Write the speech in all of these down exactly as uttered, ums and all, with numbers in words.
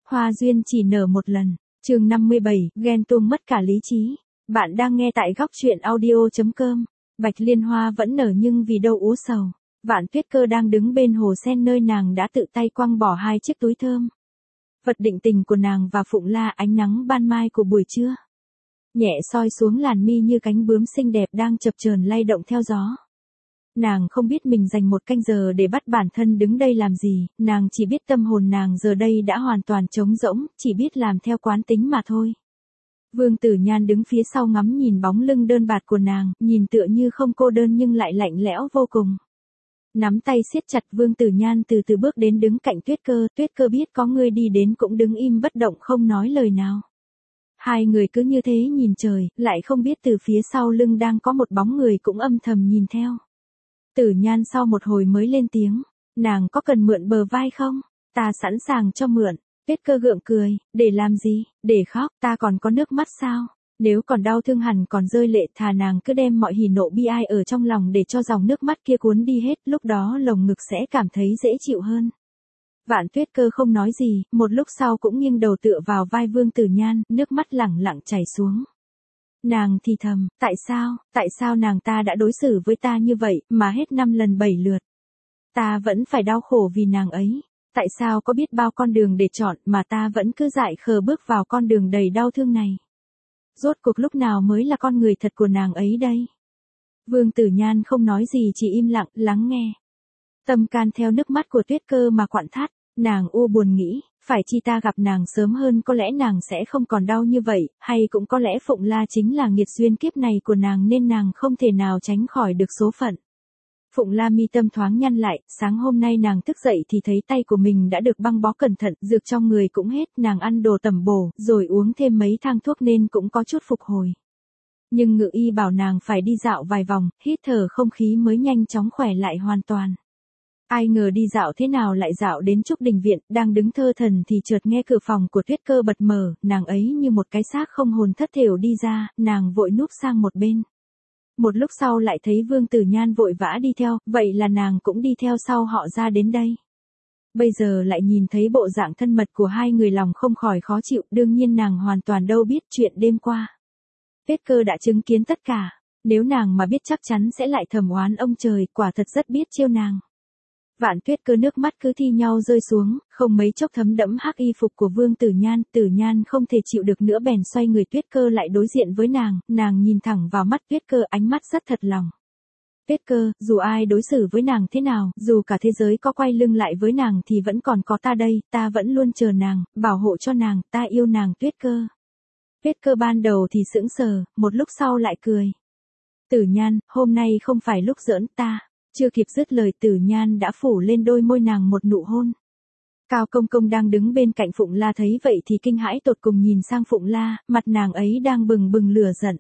Hoa duyên chỉ nở một lần. Chương năm mươi bảy, ghen tuông mất cả lý trí. Bạn đang nghe tại góc truyện audio chấm com. Bạch liên hoa vẫn nở nhưng vì đâu ú sầu. Vạn Tuyết Cơ đang đứng bên hồ sen nơi nàng đã tự tay quăng bỏ hai chiếc túi thơm. Vật định tình của nàng và Phụng La, ánh nắng ban mai của buổi trưa. Nhẹ soi xuống làn mi như cánh bướm xinh đẹp đang chập chờn lay động theo gió. Nàng không biết mình dành một canh giờ để bắt bản thân đứng đây làm gì, nàng chỉ biết tâm hồn nàng giờ đây đã hoàn toàn trống rỗng, chỉ biết làm theo quán tính mà thôi. Vương Tử Nhan đứng phía sau ngắm nhìn bóng lưng đơn bạt của nàng, nhìn tựa như không cô đơn nhưng lại lạnh lẽo vô cùng. Nắm tay siết chặt, Vương Tử Nhan từ từ bước đến đứng cạnh Tuyết Cơ, Tuyết Cơ biết có người đi đến cũng đứng im bất động không nói lời nào. Hai người cứ như thế nhìn trời, lại không biết từ phía sau lưng đang có một bóng người cũng âm thầm nhìn theo. Tử Nhan sau một hồi mới lên tiếng, nàng có cần mượn bờ vai không? Ta sẵn sàng cho mượn. Tuyết Cơ gượng cười, để làm gì, để khóc, ta còn có nước mắt sao? Nếu còn đau thương hẳn còn rơi lệ, thà nàng cứ đem mọi hỉ nộ bi ai ở trong lòng để cho dòng nước mắt kia cuốn đi hết, lúc đó lồng ngực sẽ cảm thấy dễ chịu hơn. Vạn Tuyết Cơ không nói gì, một lúc sau cũng nghiêng đầu tựa vào vai Vương Tử Nhan, nước mắt lẳng lặng chảy xuống. Nàng thì thầm, tại sao, tại sao nàng ta đã đối xử với ta như vậy, mà hết năm lần bảy lượt. Ta vẫn phải đau khổ vì nàng ấy. Tại sao có biết bao con đường để chọn mà ta vẫn cứ dại khờ bước vào con đường đầy đau thương này. Rốt cuộc lúc nào mới là con người thật của nàng ấy đây? Vương Tử Nhan không nói gì, chỉ im lặng, lắng nghe. Tâm can theo nước mắt của Tuyết Cơ mà quặn thắt, nàng u buồn nghĩ, phải chi ta gặp nàng sớm hơn có lẽ nàng sẽ không còn đau như vậy, hay cũng có lẽ Phụng La chính là nghiệt duyên kiếp này của nàng nên nàng không thể nào tránh khỏi được số phận. Phụng La mi tâm thoáng nhăn lại, sáng hôm nay nàng thức dậy thì thấy tay của mình đã được băng bó cẩn thận, dược trong người cũng hết, nàng ăn đồ tẩm bổ, rồi uống thêm mấy thang thuốc nên cũng có chút phục hồi. Nhưng ngự y bảo nàng phải đi dạo vài vòng, hít thở không khí mới nhanh chóng khỏe lại hoàn toàn. Ai ngờ đi dạo thế nào lại dạo đến Trúc Đình Viện, đang đứng thơ thần thì chợt nghe cửa phòng của Tuyết Cơ bật mở, nàng ấy như một cái xác không hồn thất thểu đi ra, nàng vội núp sang một bên. Một lúc sau lại thấy Vương Tử Nhan vội vã đi theo, vậy là nàng cũng đi theo sau họ ra đến đây. Bây giờ lại nhìn thấy bộ dạng thân mật của hai người, lòng không khỏi khó chịu, đương nhiên nàng hoàn toàn đâu biết chuyện đêm qua. Tuyết Cơ đã chứng kiến tất cả, nếu nàng mà biết chắc chắn sẽ lại thầm oán ông trời, quả thật rất biết chiêu nàng. Vạn Tuyết Cơ nước mắt cứ thi nhau rơi xuống, không mấy chốc thấm đẫm hắc y phục của Vương Tử Nhan, Tử Nhan không thể chịu được nữa bèn xoay người. Tuyết Cơ lại đối diện với nàng, nàng nhìn thẳng vào mắt Tuyết Cơ, ánh mắt rất thật lòng. Tuyết Cơ, dù ai đối xử với nàng thế nào, dù cả thế giới có quay lưng lại với nàng thì vẫn còn có ta đây, ta vẫn luôn chờ nàng, bảo hộ cho nàng, ta yêu nàng Tuyết Cơ. Tuyết Cơ ban đầu thì sững sờ, một lúc sau lại cười. Tử Nhan, hôm nay không phải lúc giỡn ta. Chưa kịp dứt lời, Tử Nhan đã phủ lên đôi môi nàng một nụ hôn. Cao Công Công đang đứng bên cạnh Phụng La thấy vậy thì kinh hãi tột cùng nhìn sang Phụng La, mặt nàng ấy đang bừng bừng lửa giận.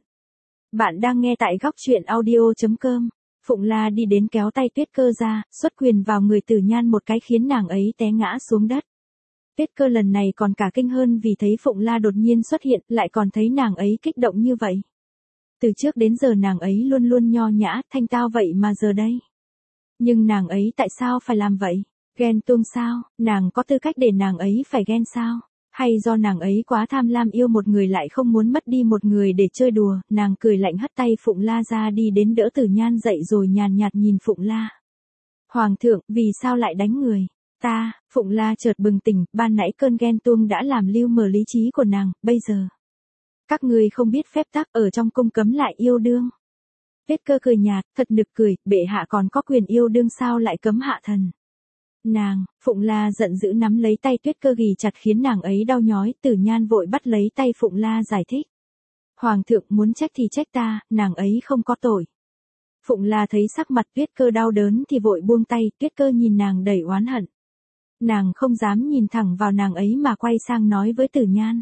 Bạn đang nghe tại góc truyện audio chấm com. Phụng La đi đến kéo tay Tuyết Cơ ra, xuất quyền vào người Tử Nhan một cái khiến nàng ấy té ngã xuống đất. Tuyết Cơ lần này còn cả kinh hơn vì thấy Phụng La đột nhiên xuất hiện, lại còn thấy nàng ấy kích động như vậy. Từ trước đến giờ nàng ấy luôn luôn nho nhã, thanh tao vậy mà giờ đây. Nhưng nàng ấy tại sao phải làm vậy? Ghen tuông sao? Nàng có tư cách để nàng ấy phải ghen sao? Hay do nàng ấy quá tham lam yêu một người lại không muốn mất đi một người để chơi đùa? Nàng cười lạnh hất tay Phụng La ra đi đến đỡ Tử Nhan dậy rồi nhàn nhạt nhìn Phụng La. Hoàng thượng, vì sao lại đánh người? Ta, Phụng La chợt bừng tỉnh, ban nãy cơn ghen tuông đã làm lưu mờ lý trí của nàng, bây giờ. Các ngươi không biết phép tắc, ở trong cung cấm lại yêu đương. Tuyết Cơ cười nhạt, thật nực cười, bệ hạ còn có quyền yêu đương sao lại cấm hạ thần. Nàng, Phụng La giận dữ nắm lấy tay Tuyết Cơ ghì chặt khiến nàng ấy đau nhói, Tử Nhan vội bắt lấy tay Phụng La giải thích. Hoàng thượng muốn trách thì trách ta, nàng ấy không có tội. Phụng La thấy sắc mặt Tuyết Cơ đau đớn thì vội buông tay, Tuyết Cơ nhìn nàng đầy oán hận. Nàng không dám nhìn thẳng vào nàng ấy mà quay sang nói với Tử Nhan.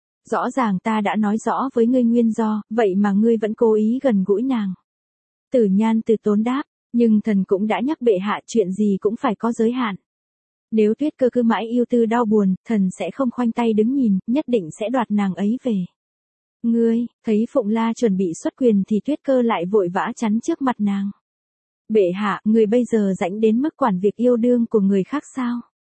Rõ ràng ta đã nói rõ với ngươi nguyên do, vậy mà ngươi vẫn cố ý gần gũi nàng. Tử Nhan từ tốn đáp, nhưng thần cũng đã nhắc bệ hạ chuyện gì cũng phải có giới hạn. Nếu Tuyết Cơ cứ mãi yêu tư đau buồn, thần sẽ không khoanh tay đứng nhìn, nhất định sẽ đoạt nàng ấy về. Ngươi, thấy Phụng La chuẩn bị xuất quyền thì Tuyết Cơ lại vội vã chắn trước mặt nàng. Bệ hạ, người bây giờ rảnh đến mức quản việc yêu đương của người khác sao?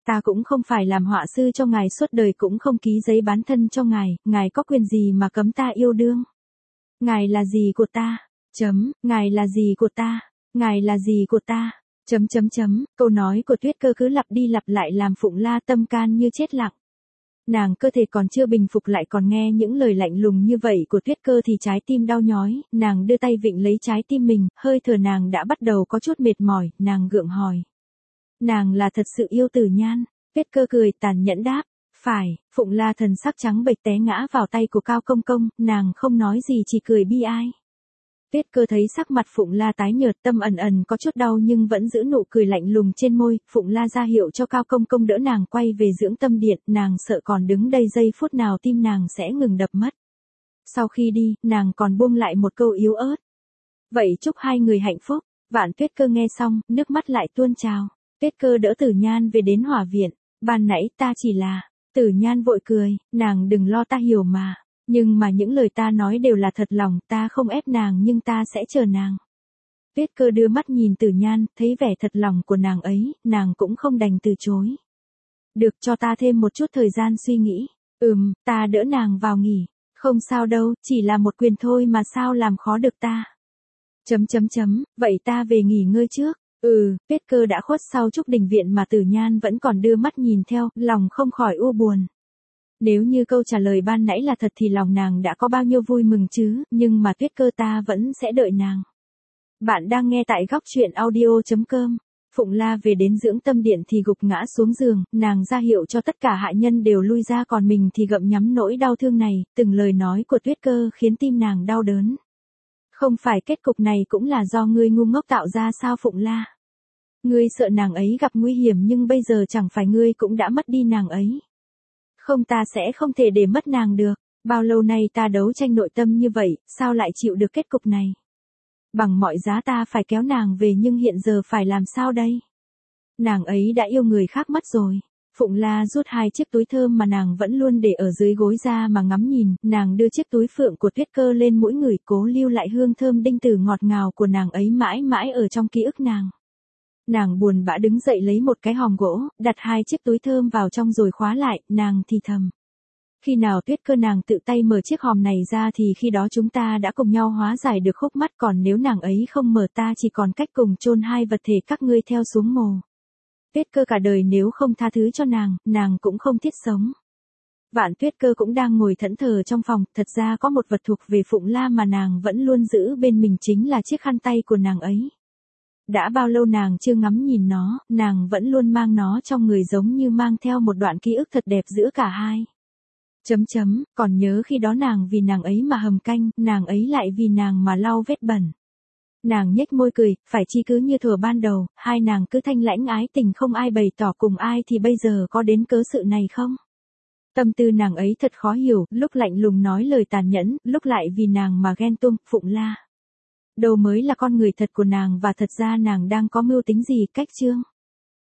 Ta cũng không phải làm họa sư cho ngài suốt đời cũng không ký giấy bán thân cho ngài, ngài có quyền gì mà cấm ta yêu đương? Ngài là gì của ta? Chấm, ngài là gì của ta? Ngài là gì của ta? Chấm chấm chấm, câu nói của Tuyết Cơ cứ lặp đi lặp lại làm Phụng La tâm can như chết lặng. Nàng cơ thể còn chưa bình phục lại còn nghe những lời lạnh lùng như vậy của Tuyết Cơ thì trái tim đau nhói, nàng đưa tay vịn lấy trái tim mình, hơi thở nàng đã bắt đầu có chút mệt mỏi, nàng gượng hỏi. Nàng là thật sự yêu Tử Nhan, Tuyết Cơ cười tàn nhẫn đáp, phải, Phụng La thần sắc trắng bệch té ngã vào tay của Cao Công Công, nàng không nói gì chỉ cười bi ai. Tuyết Cơ thấy sắc mặt Phụng La tái nhợt, tâm ẩn ẩn có chút đau nhưng vẫn giữ nụ cười lạnh lùng trên môi, Phụng La ra hiệu cho Cao Công Công đỡ nàng quay về dưỡng tâm điện, nàng sợ còn đứng đây giây phút nào tim nàng sẽ ngừng đập mất. Sau khi đi, nàng còn buông lại một câu yếu ớt. Vậy chúc hai người hạnh phúc. Vạn Tuyết Cơ nghe xong, nước mắt lại tuôn trào. Tuyết Cơ đỡ Tử Nhan về đến hỏa viện, ban nãy ta chỉ là, Tử Nhan vội cười, nàng đừng lo ta hiểu mà. Nhưng mà những lời ta nói đều là thật lòng, ta không ép nàng nhưng ta sẽ chờ nàng. Tuyết Cơ đưa mắt nhìn Tử Nhan, thấy vẻ thật lòng của nàng ấy, nàng cũng không đành từ chối. Được, cho ta thêm một chút thời gian suy nghĩ. Ừm, ta đỡ nàng vào nghỉ. Không sao đâu, chỉ là một quyền thôi mà sao làm khó được ta. Chấm chấm chấm, vậy ta về nghỉ ngơi trước. Ừ, Tuyết Cơ đã khuất sau Trúc Đình viện mà Tử Nhan vẫn còn đưa mắt nhìn theo, lòng không khỏi u buồn. Nếu như câu trả lời ban nãy là thật thì lòng nàng đã có bao nhiêu vui mừng chứ, nhưng mà Tuyết Cơ ta vẫn sẽ đợi nàng. Bạn đang nghe tại góc truyện audio chấm com. Phụng La về đến dưỡng tâm điện thì gục ngã xuống giường, nàng ra hiệu cho tất cả hạ nhân đều lui ra còn mình thì gặm nhắm nỗi đau thương này, từng lời nói của Tuyết Cơ khiến tim nàng đau đớn. Không phải kết cục này cũng là do ngươi ngu ngốc tạo ra sao Phụng La? Ngươi sợ nàng ấy gặp nguy hiểm nhưng bây giờ chẳng phải ngươi cũng đã mất đi nàng ấy. Không, ta sẽ không thể để mất nàng được, bao lâu nay ta đấu tranh nội tâm như vậy, sao lại chịu được kết cục này? Bằng mọi giá ta phải kéo nàng về nhưng hiện giờ phải làm sao đây? Nàng ấy đã yêu người khác mất rồi. Phụng La rút hai chiếc túi thơm mà nàng vẫn luôn để ở dưới gối ra mà ngắm nhìn, nàng đưa chiếc túi phượng của Tuyết Cơ lên mũi người cố lưu lại hương thơm đinh tử ngọt ngào của nàng ấy mãi mãi ở trong ký ức nàng. Nàng buồn bã đứng dậy lấy một cái hòm gỗ, đặt hai chiếc túi thơm vào trong rồi khóa lại, nàng thì thầm. Khi nào Tuyết Cơ nàng tự tay mở chiếc hòm này ra thì khi đó chúng ta đã cùng nhau hóa giải được khúc mắc, còn nếu nàng ấy không mở ta chỉ còn cách cùng chôn hai vật thể các ngươi theo xuống mồ. Tuyết Cơ cả đời nếu không tha thứ cho nàng, nàng cũng không thiết sống. Vạn Tuyết Cơ cũng đang ngồi thẫn thờ trong phòng, thật ra có một vật thuộc về Phụng La mà nàng vẫn luôn giữ bên mình chính là chiếc khăn tay của nàng ấy. Đã bao lâu nàng chưa ngắm nhìn nó, nàng vẫn luôn mang nó trong người giống như mang theo một đoạn ký ức thật đẹp giữa cả hai. Chấm chấm, còn nhớ khi đó nàng vì nàng ấy mà hầm canh, nàng ấy lại vì nàng mà lau vết bẩn. Nàng nhếch môi cười, phải chi cứ như thuở ban đầu, hai nàng cứ thanh lãnh ái tình không ai bày tỏ cùng ai thì bây giờ có đến cớ sự này không? Tâm tư nàng ấy thật khó hiểu, lúc lạnh lùng nói lời tàn nhẫn, lúc lại vì nàng mà ghen tuông, Phụng La. Đâu mới là con người thật của nàng và thật ra nàng đang có mưu tính gì cách chương.